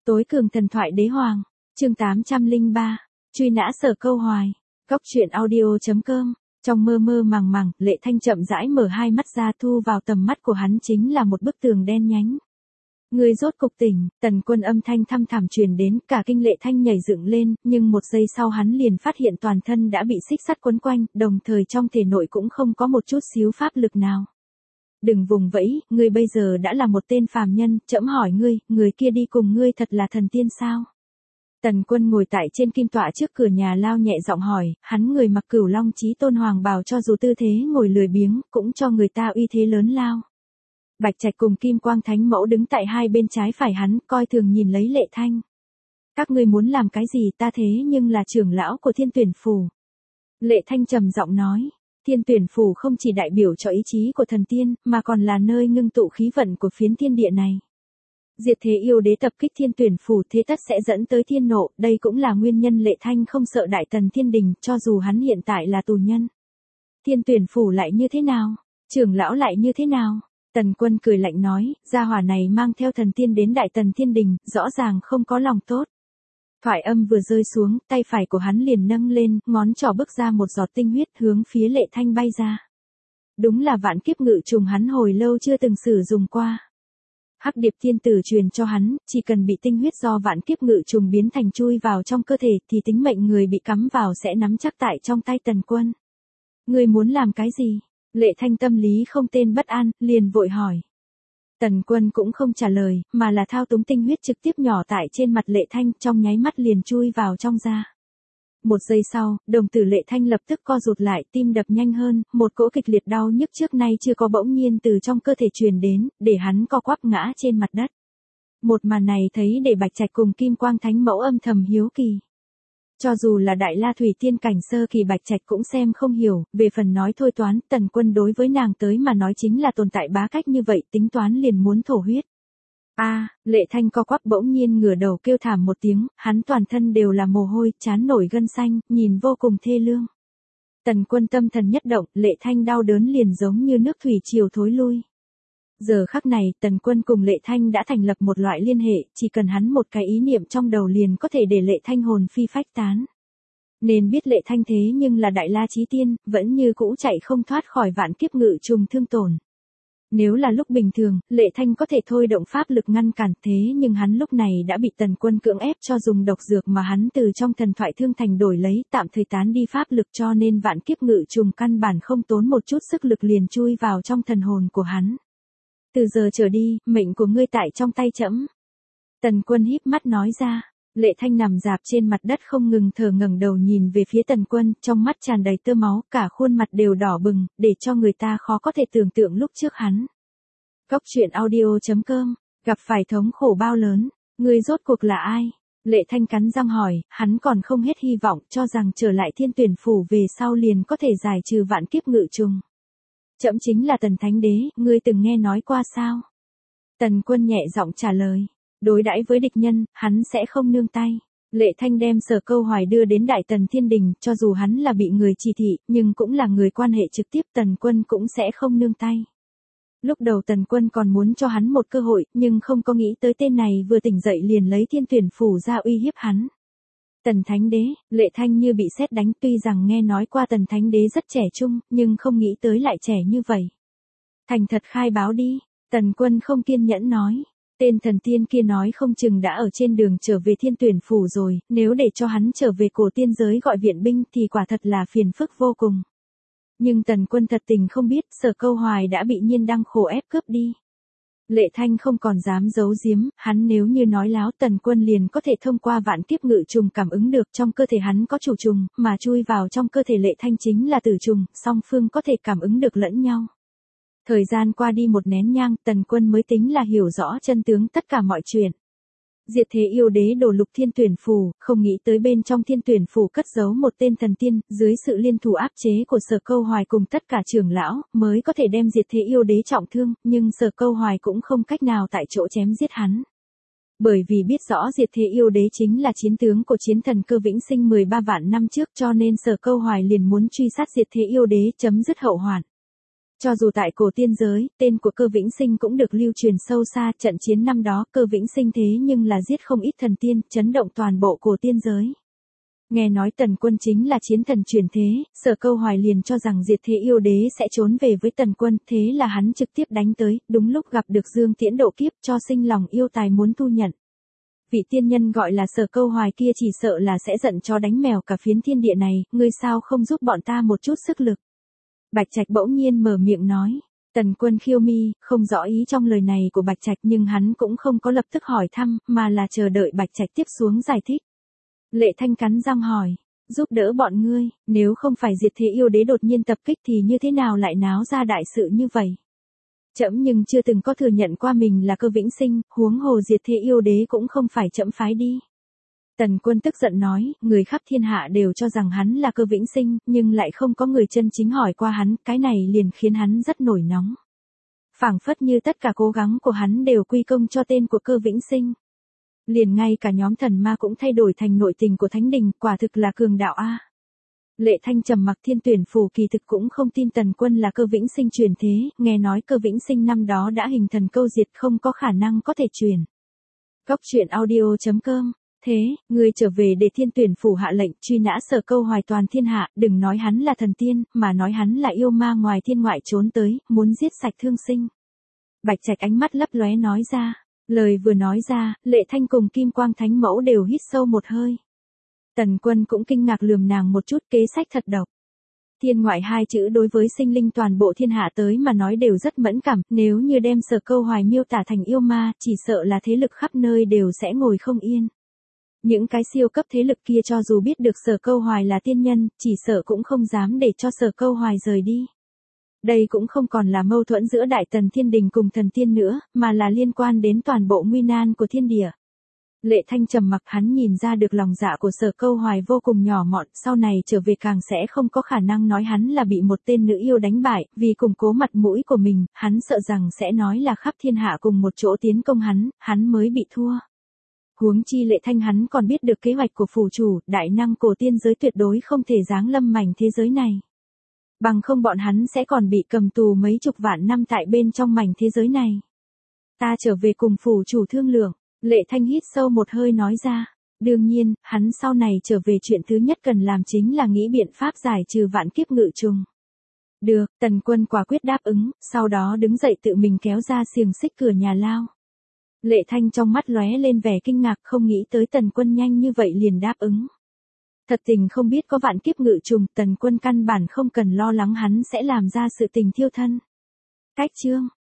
Tối cường thần thoại đế hoàng, chương 803, truy nã Sở Câu Hoài. Góc truyện audio.com. Trong mơ mơ màng màng, Lệ Thanh chậm rãi mở hai mắt ra, thu vào tầm mắt của hắn chính là một bức tường đen nhánh. Người rốt cục tỉnh, Tần Quân âm thanh thăm thẳm truyền đến, cả kinh Lệ Thanh nhảy dựng lên, nhưng một giây sau hắn liền phát hiện toàn thân đã bị xích sắt quấn quanh, đồng thời trong thể nội cũng không có một chút xíu pháp lực nào. Đừng vùng vẫy, ngươi bây giờ đã là một tên phàm nhân, trẫm hỏi ngươi, người kia đi cùng ngươi thật là thần tiên sao? Tần Quân ngồi tại trên kim tọa trước cửa nhà lao nhẹ giọng hỏi, hắn người mặc Cửu Long Chí Tôn hoàng bào cho dù tư thế ngồi lười biếng, cũng cho người ta uy thế lớn lao. Bạch Trạch cùng Kim Quang Thánh Mẫu đứng tại hai bên trái phải hắn, coi thường nhìn lấy Lệ Thanh. Các ngươi muốn làm cái gì, ta thế nhưng là trưởng lão của Thiên Tuyển Phủ. Lệ Thanh trầm giọng nói. Thiên Tuyển Phủ không chỉ đại biểu cho ý chí của thần tiên, mà còn là nơi ngưng tụ khí vận của phiến thiên địa này. Diệt thế yêu đế tập kích Thiên Tuyển Phủ thế tất sẽ dẫn tới thiên nộ, đây cũng là nguyên nhân Lệ Thanh không sợ Đại Tần Thiên Đình, cho dù hắn hiện tại là tù nhân. Thiên Tuyển Phủ lại như thế nào? Trưởng lão lại như thế nào? Tần Quân cười lạnh nói, gia hỏa này mang theo thần tiên đến Đại Tần Thiên Đình, rõ ràng không có lòng tốt. Thoại âm vừa rơi xuống, tay phải của hắn liền nâng lên, ngón trỏ bước ra một giọt tinh huyết hướng phía Lệ Thanh bay ra. Đúng là vạn kiếp ngự trùng hắn hồi lâu chưa từng sử dụng qua. Hắc Điệp Thiên Tử truyền cho hắn, chỉ cần bị tinh huyết do vạn kiếp ngự trùng biến thành chui vào trong cơ thể thì tính mệnh người bị cắm vào sẽ nắm chắc tại trong tay Tần Quân. Ngươi muốn làm cái gì? Lệ Thanh tâm lý không tên bất an, liền vội hỏi. Tần Quân cũng không trả lời, mà là thao túng tinh huyết trực tiếp nhỏ tại trên mặt Lệ Thanh, trong nháy mắt liền chui vào trong da. Một giây sau, đồng tử Lệ Thanh lập tức co rụt lại, tim đập nhanh hơn, một cỗ kịch liệt đau nhức trước nay chưa có bỗng nhiên từ trong cơ thể truyền đến, để hắn co quắp ngã trên mặt đất. Một màn này thấy để Bạch Trạch cùng Kim Quang Thánh Mẫu âm thầm hiếu kỳ. Cho dù là Đại La Thủy Tiên cảnh sơ kỳ Bạch Trạch cũng xem không hiểu, về phần nói thôi toán, Tần Quân đối với nàng tới mà nói chính là tồn tại bá cách như vậy, tính toán liền muốn thổ huyết. Lệ Thanh co quắp bỗng nhiên ngửa đầu kêu thảm một tiếng, hắn toàn thân đều là mồ hôi, trán nổi gân xanh, nhìn vô cùng thê lương. Tần Quân tâm thần nhất động, Lệ Thanh đau đớn liền giống như nước thủy triều thối lui. Giờ khắc này, Tần Quân cùng Lệ Thanh đã thành lập một loại liên hệ, chỉ cần hắn một cái ý niệm trong đầu liền có thể để Lệ Thanh hồn phi phách tán. Nên biết Lệ Thanh thế nhưng là Đại La Chí Tiên, vẫn như cũ chạy không thoát khỏi vạn kiếp ngự trùng thương tổn. Nếu là lúc bình thường, Lệ Thanh có thể thôi động pháp lực ngăn cản, thế nhưng hắn lúc này đã bị Tần Quân cưỡng ép cho dùng độc dược mà hắn từ trong thần thoại thương thành đổi lấy, tạm thời tán đi pháp lực, cho nên vạn kiếp ngự trùng căn bản không tốn một chút sức lực liền chui vào trong thần hồn của hắn. Từ giờ trở đi, mệnh của ngươi tại trong tay trẫm. Tần Quân híp mắt nói ra. Lệ Thanh nằm rạp trên mặt đất không ngừng thở, ngẩng đầu nhìn về phía Tần Quân, trong mắt tràn đầy tơ máu, cả khuôn mặt đều đỏ bừng, để cho người ta khó có thể tưởng tượng lúc trước hắn. Góc truyện audio.com, gặp phải thống khổ bao lớn, ngươi rốt cuộc là ai? Lệ Thanh cắn răng hỏi, hắn còn không hết hy vọng, cho rằng trở lại Thiên Tuyển Phủ về sau liền có thể giải trừ vạn kiếp ngự trùng. Trẫm chính là Tần Thánh Đế, ngươi từng nghe nói qua sao? Tần Quân nhẹ giọng trả lời. Đối đãi với địch nhân, hắn sẽ không nương tay. Lệ Thanh đem Sở Câu Hoài đưa đến Đại Tần Thiên Đình, cho dù hắn là bị người chỉ thị, nhưng cũng là người quan hệ trực tiếp, Tần Quân cũng sẽ không nương tay. Lúc đầu Tần Quân còn muốn cho hắn một cơ hội, nhưng không có nghĩ tới tên này vừa tỉnh dậy liền lấy Thiên Tuyển Phủ ra uy hiếp hắn. Tần Thánh Đế, Lệ Thanh như bị sét đánh, tuy rằng nghe nói qua Tần Thánh Đế rất trẻ trung, nhưng không nghĩ tới lại trẻ như vậy. Thành thật khai báo đi, Tần Quân không kiên nhẫn nói. Tên thần tiên kia nói không chừng đã ở trên đường trở về Thiên Tuyển Phủ rồi, nếu để cho hắn trở về cổ tiên giới gọi viện binh thì quả thật là phiền phức vô cùng. Nhưng Tần Quân thật tình không biết Sở Câu Hoài đã bị Nhiên Đăng khổ ép cướp đi. Lệ Thanh không còn dám giấu giếm, hắn nếu như nói láo Tần Quân liền có thể thông qua vạn kiếp ngự trùng cảm ứng được trong cơ thể hắn có chủ trùng, mà chui vào trong cơ thể Lệ Thanh chính là tử trùng, song phương có thể cảm ứng được lẫn nhau. Thời gian qua đi một nén nhang, Tần Quân mới tính là hiểu rõ chân tướng tất cả mọi chuyện. Diệt thế yêu đế đổ lục Thiên Tuyển Phủ, không nghĩ tới bên trong Thiên Tuyển Phủ cất giấu một tên thần tiên, dưới sự liên thủ áp chế của Sở Câu Hoài cùng tất cả trưởng lão, mới có thể đem diệt thế yêu đế trọng thương, nhưng Sở Câu Hoài cũng không cách nào tại chỗ chém giết hắn. Bởi vì biết rõ diệt thế yêu đế chính là chiến tướng của chiến thần Cơ Vĩnh Sinh 13 vạn năm trước, cho nên Sở Câu Hoài liền muốn truy sát diệt thế yêu đế, chấm dứt hậu hoạn. Cho dù tại cổ tiên giới, tên của Cơ Vĩnh Sinh cũng được lưu truyền sâu xa, trận chiến năm đó Cơ Vĩnh Sinh thế nhưng là giết không ít thần tiên, chấn động toàn bộ cổ tiên giới. Nghe nói Tần Quân chính là chiến thần chuyển thế, Sở Câu Hoài liền cho rằng diệt thế yêu đế sẽ trốn về với Tần Quân, thế là hắn trực tiếp đánh tới, đúng lúc gặp được Dương Tiễn độ kiếp cho sinh lòng yêu tài muốn thu nhận. Vị tiên nhân gọi là Sở Câu Hoài kia chỉ sợ là sẽ giận cho đánh mèo cả phiến thiên địa này, ngươi sao không giúp bọn ta một chút sức lực. Bạch Trạch bỗng nhiên mở miệng nói. Tần Quân khiêu mi, không rõ ý trong lời này của Bạch Trạch nhưng hắn cũng không có lập tức hỏi thăm, mà là chờ đợi Bạch Trạch tiếp xuống giải thích. Lệ Thanh cắn răng hỏi, giúp đỡ bọn ngươi, nếu không phải diệt thế yêu đế đột nhiên tập kích thì như thế nào lại náo ra đại sự như vậy? Trẫm nhưng chưa từng có thừa nhận qua mình là Cơ Vĩnh Sinh, huống hồ diệt thế yêu đế cũng không phải trẫm phái đi. Tần Quân tức giận nói, người khắp thiên hạ đều cho rằng hắn là Cơ Vĩnh Sinh, nhưng lại không có người chân chính hỏi qua hắn, cái này liền khiến hắn rất nổi nóng. Phảng phất như tất cả cố gắng của hắn đều quy công cho tên của Cơ Vĩnh Sinh. Liền ngay cả nhóm thần ma cũng thay đổi thành nội tình của Thánh Đình, quả thực là cường đạo a. Lệ Thanh trầm mặc. Thiên Tuyển Phủ kỳ thực cũng không tin Tần Quân là Cơ Vĩnh Sinh truyền thế, nghe nói Cơ Vĩnh Sinh năm đó đã hình thần câu diệt không có khả năng có thể truyền. Góc truyện audio.com. Thế, ngươi trở về để Thiên Tuyển Phủ hạ lệnh truy nã Sở Câu Hoài toàn thiên hạ, đừng nói hắn là thần tiên, mà nói hắn là yêu ma ngoài thiên ngoại trốn tới, muốn giết sạch thương sinh. Bạch Trạch ánh mắt lấp lóe nói ra. Lời vừa nói ra, Lệ Thanh cùng Kim Quang Thánh Mẫu đều hít sâu một hơi. Tần Quân cũng kinh ngạc lườm nàng một chút, kế sách thật độc. Thiên ngoại hai chữ đối với sinh linh toàn bộ thiên hạ tới mà nói đều rất mẫn cảm, nếu như đem Sở Câu Hoài miêu tả thành yêu ma, chỉ sợ là thế lực khắp nơi đều sẽ ngồi không yên. Những cái siêu cấp thế lực kia cho dù biết được Sở Câu Hoài là tiên nhân, chỉ sợ cũng không dám để cho Sở Câu Hoài rời đi. Đây cũng không còn là mâu thuẫn giữa Đại Tần Thiên Đình cùng thần tiên nữa, mà là liên quan đến toàn bộ nguy nan của thiên địa. Lệ Thanh trầm mặc, hắn nhìn ra được lòng dạ của Sở Câu Hoài vô cùng nhỏ mọn, sau này trở về càng sẽ không có khả năng nói hắn là bị một tên nữ yêu đánh bại, vì củng cố mặt mũi của mình, hắn sợ rằng sẽ nói là khắp thiên hạ cùng một chỗ tiến công hắn mới bị thua. Huống chi Lệ Thanh hắn còn biết được kế hoạch của phủ chủ, đại năng cổ tiên giới tuyệt đối không thể giáng lâm mảnh thế giới này. Bằng không bọn hắn sẽ còn bị cầm tù mấy chục vạn năm tại bên trong mảnh thế giới này. Ta trở về cùng phủ chủ thương lượng. Lệ Thanh hít sâu một hơi nói ra. Đương nhiên, hắn sau này trở về chuyện thứ nhất cần làm chính là nghĩ biện pháp giải trừ vạn kiếp ngự trùng. Được, Tần Quân quả quyết đáp ứng, sau đó đứng dậy tự mình kéo ra xiềng xích cửa nhà lao. Lệ Thanh trong mắt lóe lên vẻ kinh ngạc, không nghĩ tới Tần Quân nhanh như vậy liền đáp ứng. Thật tình không biết có vạn kiếp ngự trùng, Tần Quân căn bản không cần lo lắng hắn sẽ làm ra sự tình thiêu thân. Cách chương